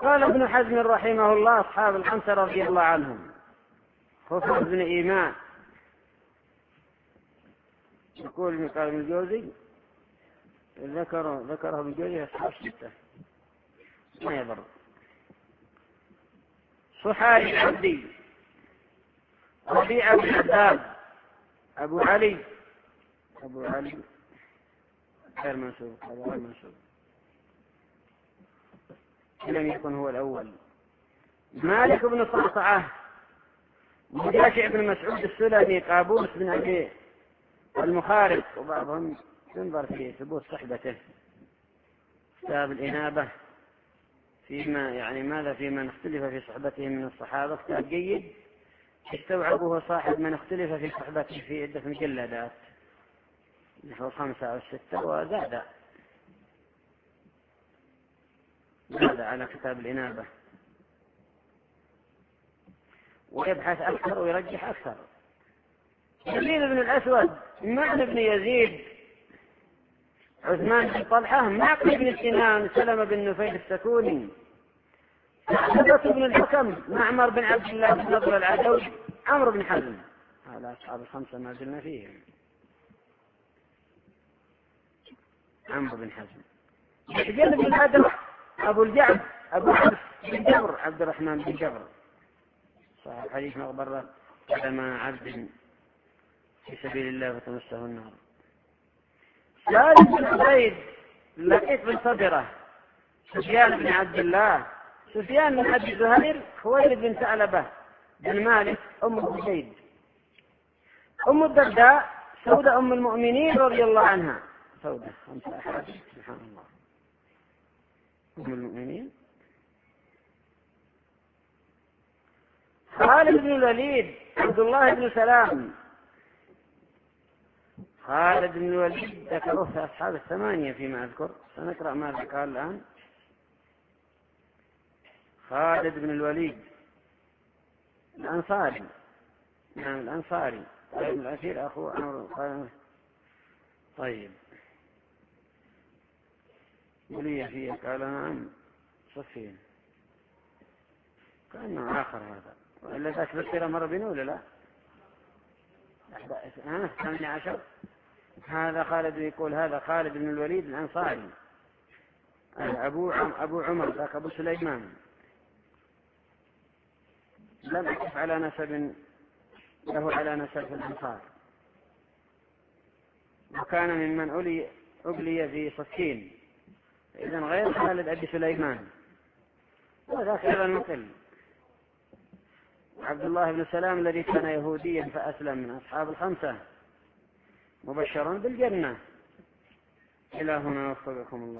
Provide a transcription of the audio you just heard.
قال ابن حزم رحمه الله: أصحاب الخمسة رضي الله عنهم خصوص بن إيمان. يقول ابن قال الجوزي ذكره ابن الجوزي أصحاب ستة ما يضر. صحاري العبدي، ربيع بن عباد، أبو علي غير منسوب، هذا غير منسوب، لم يكن هو الأول. مالك بن صعصعة، مجاشع بن مسعود السلمي، قابوس بن أبي المخارق، وبعضهم ينظر في ثبوت صحبته. كتاب الإنابة ماذا في من اختلف في صحبته من الصحابة، كتاب جيد استوعبه صاحب من اختلف في صحبته في عدة مجلدات نحو 5 أو 6، وزاد على كتاب الإنابة، ويبحث أكثر ويرجح أكثر. يزيد بن الأسود، معن بن يزيد، عثمان بن طلحة، معقل بن سنان، سلمة بن نفيل السكوني، عبدة بن الحكم، معمر بن عبد الله بن نضر العدوي، عمرو بن حزم. هذا أصحاب الخمسة ما زلنا فيهم. عمرو بن حزم، يحجل بن بدر، أبو الجعد، أبو عبد بن جبر، عبد الرحمن بن جبر، صاحب حديث مغبرة قدم عبد في سبيل الله فتمسه النار. سالم بن عبيد، لقيط بن صبرة، سفيان بن عبد الله، سفيان بن أبي زهير، خويلد بن ثعلبة بن مالك، أم زيد، أم الدرداء، سودة أم المؤمنين رضي الله عنها. سودة 5 أحاديث، سبحان الله. أم المؤمنين. خالد بن الوليد، عبد الله بن سلام. خالد بن الوليد ذكروه في أصحاب الثمانية فيما أذكر، سنقرأ ماذا قال الآن. خالد بن الوليد الأنصاري، نعم الأنصاري، طيب الأخير أخوه عمرو. طيب ولي فيه قال نعم صفين، كأنه آخر هذا، وإلا ذاك بكرة مرة بينه ولا لا؟ 18. هذا خالد يقول هذا خالد بن الوليد الأنصاري، أبو عمر ذاك أبو سليمان، لم أقف على نسب له على نسب في الأنصار، وكان ممن أبلي في صفين، إذن غير خالد أبي سليمان، وذاك أيضا مقل. عبد الله بن سلام الذي كان يهوديا فأسلم، من أصحاب الخمسة، مبشرون بالجنة. إلى هنا وفقكم الله.